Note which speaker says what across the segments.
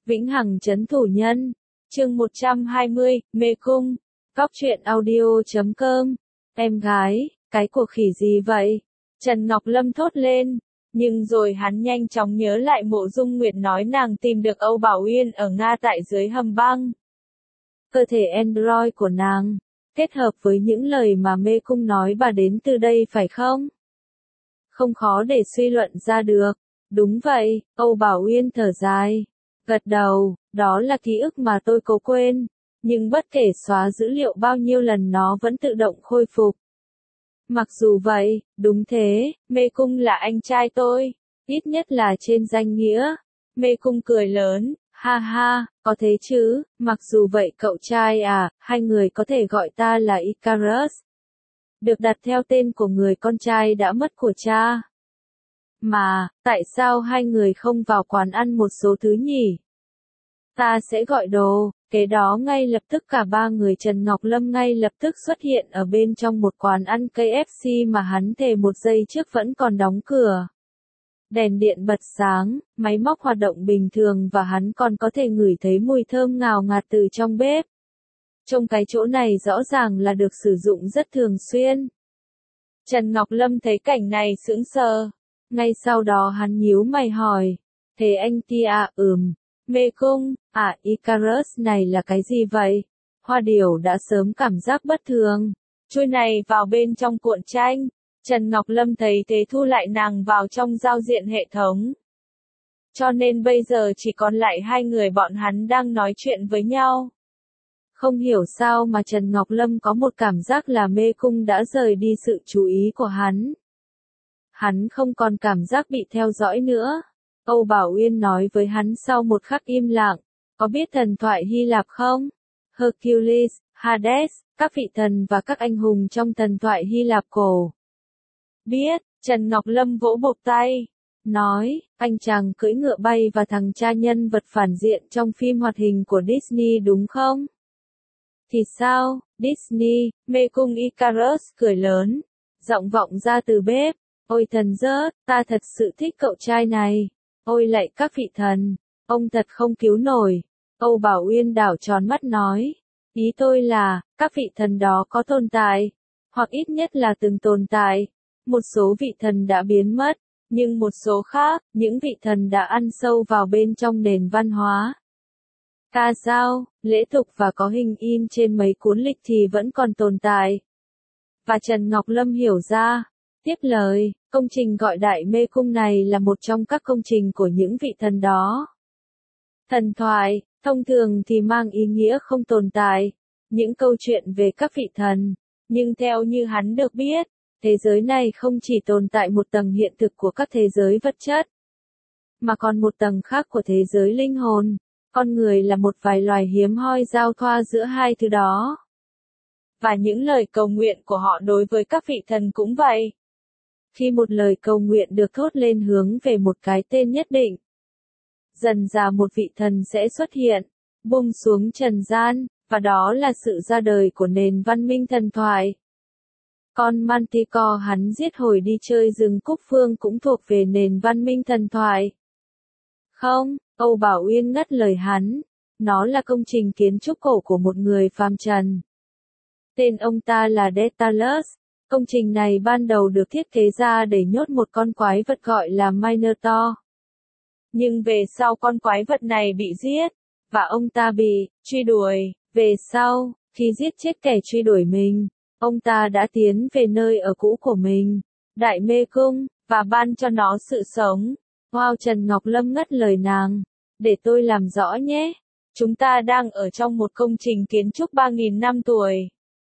Speaker 1: Vĩnh Hằng trấn thủ nhân. Chương 120, Mê cung. Góc truyện audio.com. Em gái, cái cuộc khỉ gì vậy? Trần Ngọc Lâm thốt lên. Nhưng rồi hắn nhanh chóng nhớ lại Mộ Dung Nguyệt nói nàng tìm được Âu Bảo Uyên ở Nga tại dưới hầm băng. Cơ thể android của nàng, kết hợp với những lời mà mê cung nói bà đến từ đây phải không? Không khó để suy luận ra được. Đúng vậy, Âu Bảo Uyên thở dài. Gật đầu, đó là ký ức mà tôi cố quên. Nhưng bất kể xóa dữ liệu bao nhiêu lần nó vẫn tự động khôi phục. Mặc dù vậy, đúng thế, mê cung là anh trai tôi. Ít nhất là trên danh nghĩa. Mê cung cười lớn, ha ha, có thế chứ, mặc dù vậy cậu trai à, hai người có thể gọi ta là Icarus. Được đặt theo tên của người con trai đã mất của cha. Mà, tại sao hai người không vào quán ăn một số thứ nhỉ? Ta sẽ gọi đồ. Kế đó ngay lập tức cả ba người Trần Ngọc Lâm ngay lập tức xuất hiện ở bên trong một quán ăn KFC mà hắn thề một giây trước vẫn còn đóng cửa. Đèn điện bật sáng, máy móc hoạt động bình thường và hắn còn có thể ngửi thấy mùi thơm ngào ngạt từ trong bếp. Trong cái chỗ này rõ ràng là được sử dụng rất thường xuyên. Trần Ngọc Lâm thấy cảnh này sững sờ. Ngay sau đó hắn nhíu mày hỏi. Thế anh Tia, mê cung, Icarus này là cái gì vậy? Hoa Điểu đã sớm cảm giác bất thường. Chui này vào bên trong cuộn tranh. Trần Ngọc Lâm thấy thế thu lại nàng vào trong giao diện hệ thống. Cho nên bây giờ chỉ còn lại hai người bọn hắn đang nói chuyện với nhau. Không hiểu sao mà Trần Ngọc Lâm có một cảm giác là mê cung đã rời đi sự chú ý của hắn. Hắn không còn cảm giác bị theo dõi nữa. Âu Bảo Uyên nói với hắn sau một khắc im lặng, có biết thần thoại Hy Lạp không? Hercules, Hades, các vị thần và các anh hùng trong thần thoại Hy Lạp cổ. Biết, Trần Ngọc Lâm vỗ bộp tay, nói, anh chàng cưỡi ngựa bay và thằng cha nhân vật phản diện trong phim hoạt hình của Disney đúng không? Thì sao, Disney, mê cung Icarus cười lớn, giọng vọng ra từ bếp, ôi thần rớt, ta thật sự thích cậu trai này. Ôi lạy các vị thần, ông thật không cứu nổi. Âu Bảo Uyên đảo tròn mắt nói, ý tôi là, các vị thần đó có tồn tại, hoặc ít nhất là từng tồn tại. Một số vị thần đã biến mất, nhưng một số khác, những vị thần đã ăn sâu vào bên trong nền văn hóa. Ca dao, lễ tục và có hình in trên mấy cuốn lịch thì vẫn còn tồn tại. Và Trần Ngọc Lâm hiểu ra. Tiếp lời, công trình gọi đại mê cung này là một trong các công trình của những vị thần đó. Thần thoại, thông thường thì mang ý nghĩa không tồn tại, những câu chuyện về các vị thần, nhưng theo như hắn được biết, thế giới này không chỉ tồn tại một tầng hiện thực của các thế giới vật chất, mà còn một tầng khác của thế giới linh hồn, con người là một vài loài hiếm hoi giao thoa giữa hai thứ đó. Và những lời cầu nguyện của họ đối với các vị thần cũng vậy. Khi một lời cầu nguyện được thốt lên hướng về một cái tên nhất định, dần dà một vị thần sẽ xuất hiện, buông xuống trần gian, và đó là sự ra đời của nền văn minh thần thoại. Con Manticore hắn giết hồi đi chơi rừng Cúc Phương cũng thuộc về nền văn minh thần thoại. Không, Âu Bảo Uyên ngắt lời hắn, nó là công trình kiến trúc cổ của một người phàm trần. Tên ông ta là Daedalus. Công trình này ban đầu được thiết kế ra để nhốt một con quái vật gọi là Minotaur. Nhưng về sau con quái vật này bị giết, và ông ta bị truy đuổi. Về sau, khi giết chết kẻ truy đuổi mình, ông ta đã tiến về nơi ở cũ của mình, Đại Mê Cung, và ban cho nó sự sống. Wow, Trần Ngọc Lâm ngắt lời nàng, để tôi làm rõ nhé. Chúng ta đang ở trong một công trình kiến trúc 3.000 năm tuổi.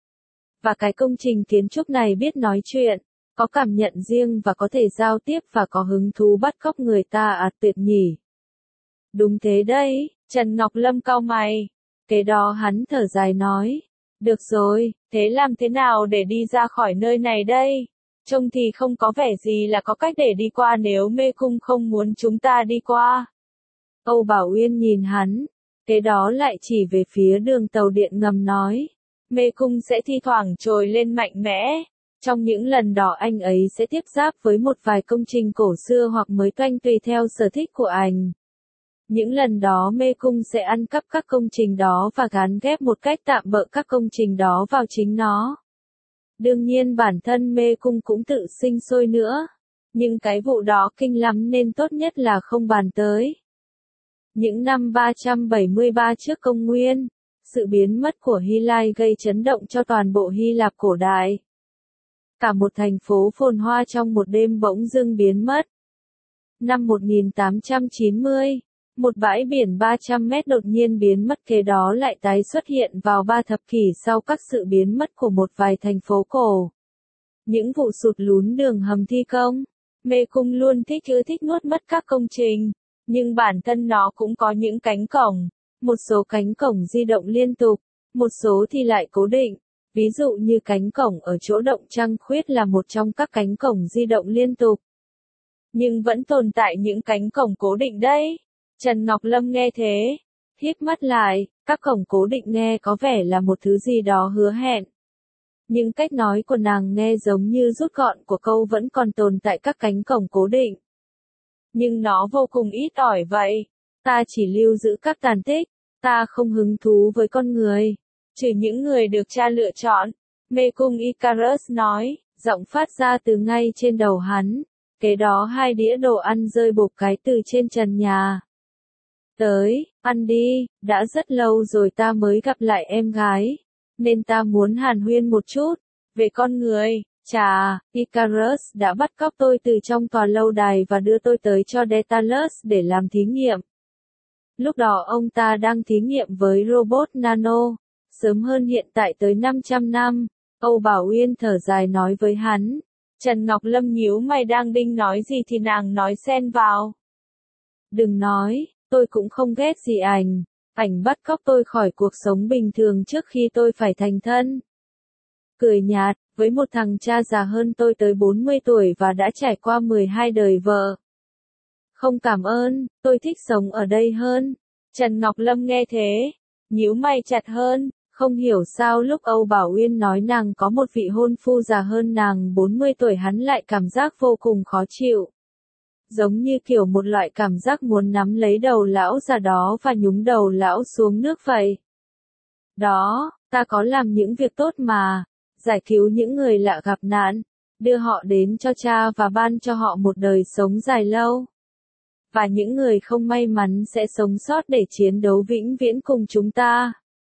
Speaker 1: Và cái công trình kiến trúc này biết nói chuyện, có cảm nhận riêng và có thể giao tiếp và có hứng thú bắt cóc người ta tuyệt nhỉ. Đúng thế đấy, Trần Ngọc Lâm cau mày. Kế đó hắn thở dài nói, được rồi, thế làm thế nào để đi ra khỏi nơi này đây? Trông thì không có vẻ gì là có cách để đi qua nếu mê cung không muốn chúng ta đi qua. Âu Bảo Uyên nhìn hắn, kế đó lại chỉ về phía đường tàu điện ngầm nói. Mê cung sẽ thi thoảng trồi lên mạnh mẽ. Trong những lần đó anh ấy sẽ tiếp giáp với một vài công trình cổ xưa hoặc mới toanh tùy theo sở thích của anh. Những lần đó mê cung sẽ ăn cắp các công trình đó và gán ghép một cách tạm bợ các công trình đó vào chính nó. Đương nhiên bản thân mê cung cũng tự sinh sôi nữa. Nhưng cái vụ đó kinh lắm nên tốt nhất là không bàn tới. Những năm 373 trước công nguyên, sự biến mất của Hy Lai gây chấn động cho toàn bộ Hy Lạp cổ đại. Cả một thành phố phồn hoa trong một đêm bỗng dưng biến mất. Năm 1890, một bãi biển 300 mét đột nhiên biến mất, kế đó lại tái xuất hiện vào 3 thập kỷ sau các sự biến mất của một vài thành phố cổ. Những vụ sụt lún đường hầm thi công, mê cung luôn thích nuốt mất các công trình, nhưng bản thân nó cũng có những cánh cổng, một số cánh cổng di động liên tục, một số thì lại cố định. Ví dụ như cánh cổng ở chỗ động Trăng Khuyết là một trong các cánh cổng di động liên tục. Nhưng vẫn tồn tại những cánh cổng cố định đấy. Trần Ngọc Lâm nghe thế, híp mắt lại, các cổng cố định nghe có vẻ là một thứ gì đó hứa hẹn. Nhưng cách nói của nàng nghe giống như rút gọn của câu vẫn còn tồn tại các cánh cổng cố định. Nhưng nó vô cùng ít ỏi vậy. Ta chỉ lưu giữ các tàn tích, ta không hứng thú với con người. Trừ những người được cha lựa chọn, mê cung Icarus nói, giọng phát ra từ ngay trên đầu hắn. Kế đó 2 đĩa đồ ăn rơi bộp cái từ trên trần nhà. Tới, ăn đi, đã rất lâu rồi ta mới gặp lại em gái, nên ta muốn hàn huyên một chút, về con người. Chà, Icarus đã bắt cóc tôi từ trong tòa lâu đài và đưa tôi tới cho Daedalus để làm thí nghiệm. Lúc đó ông ta đang thí nghiệm với robot nano, sớm hơn hiện tại tới 500 năm, Âu Bảo Uyên thở dài nói với hắn. Trần Ngọc Lâm nhíu mày đang định nói gì thì nàng nói xen vào. Đừng nói, tôi cũng không ghét gì ảnh, ảnh bắt cóc tôi khỏi cuộc sống bình thường trước khi tôi phải thành thân. Cười nhạt, với một thằng cha già hơn tôi tới 40 tuổi và đã trải qua 12 đời vợ. Không cảm ơn, tôi thích sống ở đây hơn. Trần Ngọc Lâm nghe thế, nhíu mày chặt hơn, không hiểu sao lúc Âu Bảo Uyên nói nàng có một vị hôn phu già hơn nàng 40 tuổi hắn lại cảm giác vô cùng khó chịu. Giống như kiểu một loại cảm giác muốn nắm lấy đầu lão già đó và nhúng đầu lão xuống nước vậy. Đó, ta có làm những việc tốt mà, giải cứu những người lạ gặp nạn, đưa họ đến cho cha và ban cho họ một đời sống dài lâu. Và những người không may mắn sẽ sống sót để chiến đấu vĩnh viễn cùng chúng ta.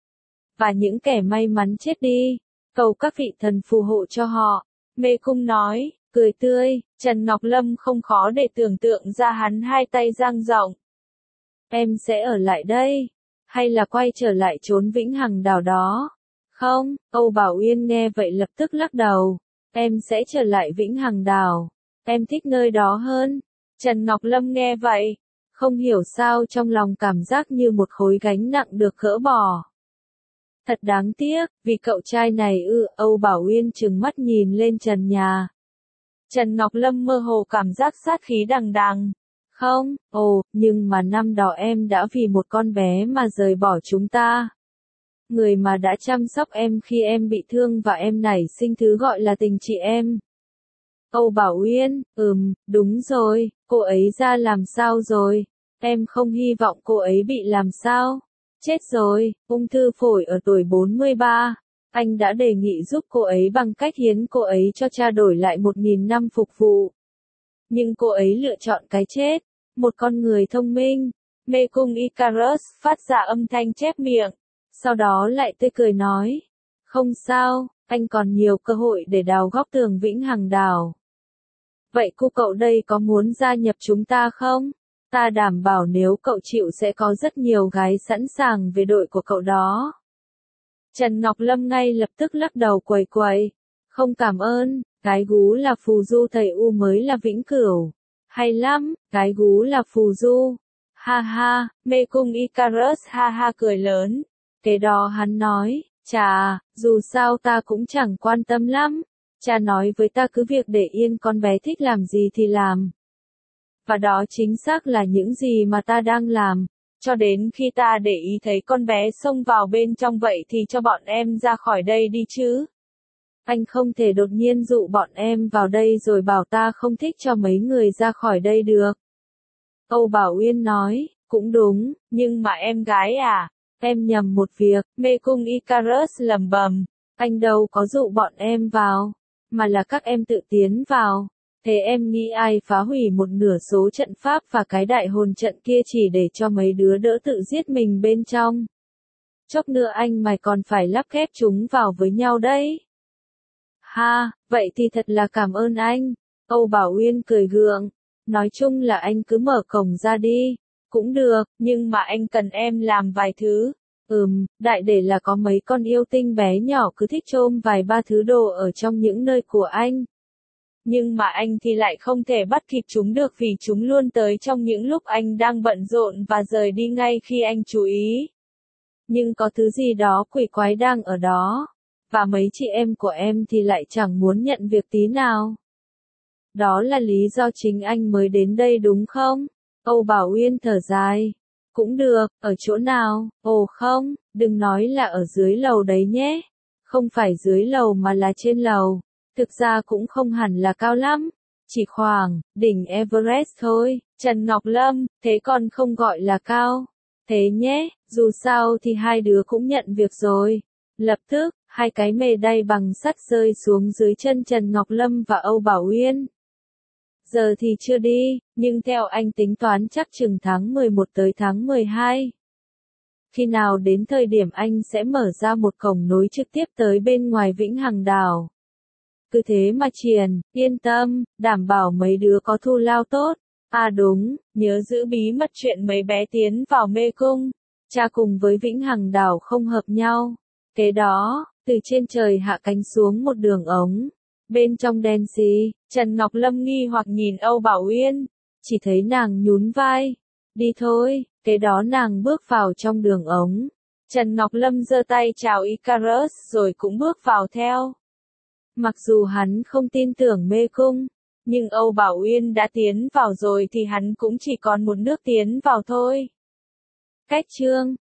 Speaker 1: Và những kẻ may mắn chết đi, cầu các vị thần phù hộ cho họ. Mê cung nói, cười tươi, Trần Ngọc Lâm không khó để tưởng tượng ra hắn hai tay dang rộng. Em sẽ ở lại đây, hay là quay trở lại chốn vĩnh hằng đảo đó? Không, Âu Bảo Uyên nghe vậy lập tức lắc đầu. Em sẽ trở lại vĩnh hằng đảo. Em thích nơi đó hơn. Trần Ngọc Lâm nghe vậy, không hiểu sao trong lòng cảm giác như một khối gánh nặng được gỡ bỏ. Thật đáng tiếc, vì cậu trai này Âu Bảo Uyên trừng mắt nhìn lên trần nhà. Trần Ngọc Lâm mơ hồ cảm giác sát khí đằng đằng. Không, nhưng mà năm đó em đã vì một con bé mà rời bỏ chúng ta. Người mà đã chăm sóc em khi em bị thương và em nảy sinh thứ gọi là tình chị em. Âu Bảo Uyên, đúng rồi, cô ấy ra làm sao rồi? Em không hy vọng cô ấy bị làm sao? Chết rồi, ung thư phổi ở tuổi 43. Anh đã đề nghị giúp cô ấy bằng cách hiến cô ấy cho cha đổi lại 1.000 năm phục vụ. Nhưng cô ấy lựa chọn cái chết. Một con người thông minh. Mê cung Icarus phát ra âm thanh chép miệng. Sau đó lại tươi cười nói. Không sao, anh còn nhiều cơ hội để đào góc tường vĩnh hằng đảo. Vậy cô cậu đây có muốn gia nhập chúng ta không? Ta đảm bảo nếu cậu chịu sẽ có rất nhiều gái sẵn sàng về đội của cậu đó. Trần Ngọc Lâm ngay lập tức lắc đầu quầy quầy. Không cảm ơn, cái gú là phù du thầy U mới là vĩnh cửu. Hay lắm, cái gú là phù du. Ha ha, mê cung Icarus ha ha cười lớn. Kế đó hắn nói, chà, dù sao ta cũng chẳng quan tâm lắm. Cha nói với ta cứ việc để yên con bé thích làm gì thì làm. Và đó chính xác là những gì mà ta đang làm. Cho đến khi ta để ý thấy con bé xông vào bên trong vậy thì cho bọn em ra khỏi đây đi chứ. Anh không thể đột nhiên dụ bọn em vào đây rồi bảo ta không thích cho mấy người ra khỏi đây được. Âu Bảo Uyên nói, Cũng đúng, nhưng mà em gái à, em nhầm một việc, mê cung Icarus lẩm bẩm, anh đâu có dụ bọn em vào, mà là các em tự tiến vào. Thế em nghĩ ai phá hủy một nửa số trận pháp và cái đại hồn trận kia chỉ để cho mấy đứa đỡ tự giết mình bên trong. Chốc nữa anh mày còn phải lắp ghép chúng vào với nhau đấy. Ha, vậy thì thật là cảm ơn anh. Âu Bảo Uyên cười gượng. Nói chung là anh cứ mở cổng ra đi. Cũng được, nhưng mà anh cần em làm vài thứ. Đại để là có mấy con yêu tinh bé nhỏ cứ thích chôm vài ba thứ đồ ở trong những nơi của anh. Nhưng mà anh thì lại không thể bắt kịp chúng được vì chúng luôn tới trong những lúc anh đang bận rộn và rời đi ngay khi anh chú ý. Nhưng có thứ gì đó quỷ quái đang ở đó. Và mấy chị em của em thì lại chẳng muốn nhận việc tí nào. Đó là lý do chính anh mới đến đây đúng không? Âu Bảo Uyên thở dài. Cũng được, ở chỗ nào? Ồ không, đừng nói là ở dưới lầu đấy nhé. Không phải dưới lầu mà là trên lầu. Thực ra cũng không hẳn là cao lắm. Chỉ khoảng, đỉnh Everest thôi. Trần Ngọc Lâm, thế còn không gọi là cao. Thế nhé, dù sao thì hai đứa cũng nhận việc rồi. Lập tức, hai cái mề đay bằng sắt rơi xuống dưới chân Trần Ngọc Lâm và Âu Bảo Uyên. Giờ thì chưa đi, nhưng theo anh tính toán chắc chừng tháng 11 tới tháng 12. Khi nào đến thời điểm anh sẽ mở ra một cổng nối trực tiếp tới bên ngoài Vĩnh Hằng đảo. Cứ thế mà triền, yên tâm, đảm bảo mấy đứa có thù lao tốt. À đúng, nhớ giữ bí mật chuyện mấy bé tiến vào mê cung. Cha cùng với Vĩnh Hằng đảo không hợp nhau. Kế đó, từ trên trời hạ cánh xuống một đường ống. Bên trong đen xì, Trần Ngọc Lâm nghi hoặc nhìn Âu Bảo Uyên. Chỉ thấy nàng nhún vai. Đi thôi, kế đó nàng bước vào trong đường ống. Trần Ngọc Lâm giơ tay chào Icarus rồi cũng bước vào theo. Mặc dù hắn không tin tưởng mê cung, nhưng Âu Bảo Uyên đã tiến vào rồi thì hắn cũng chỉ còn một nước tiến vào thôi. Cách chương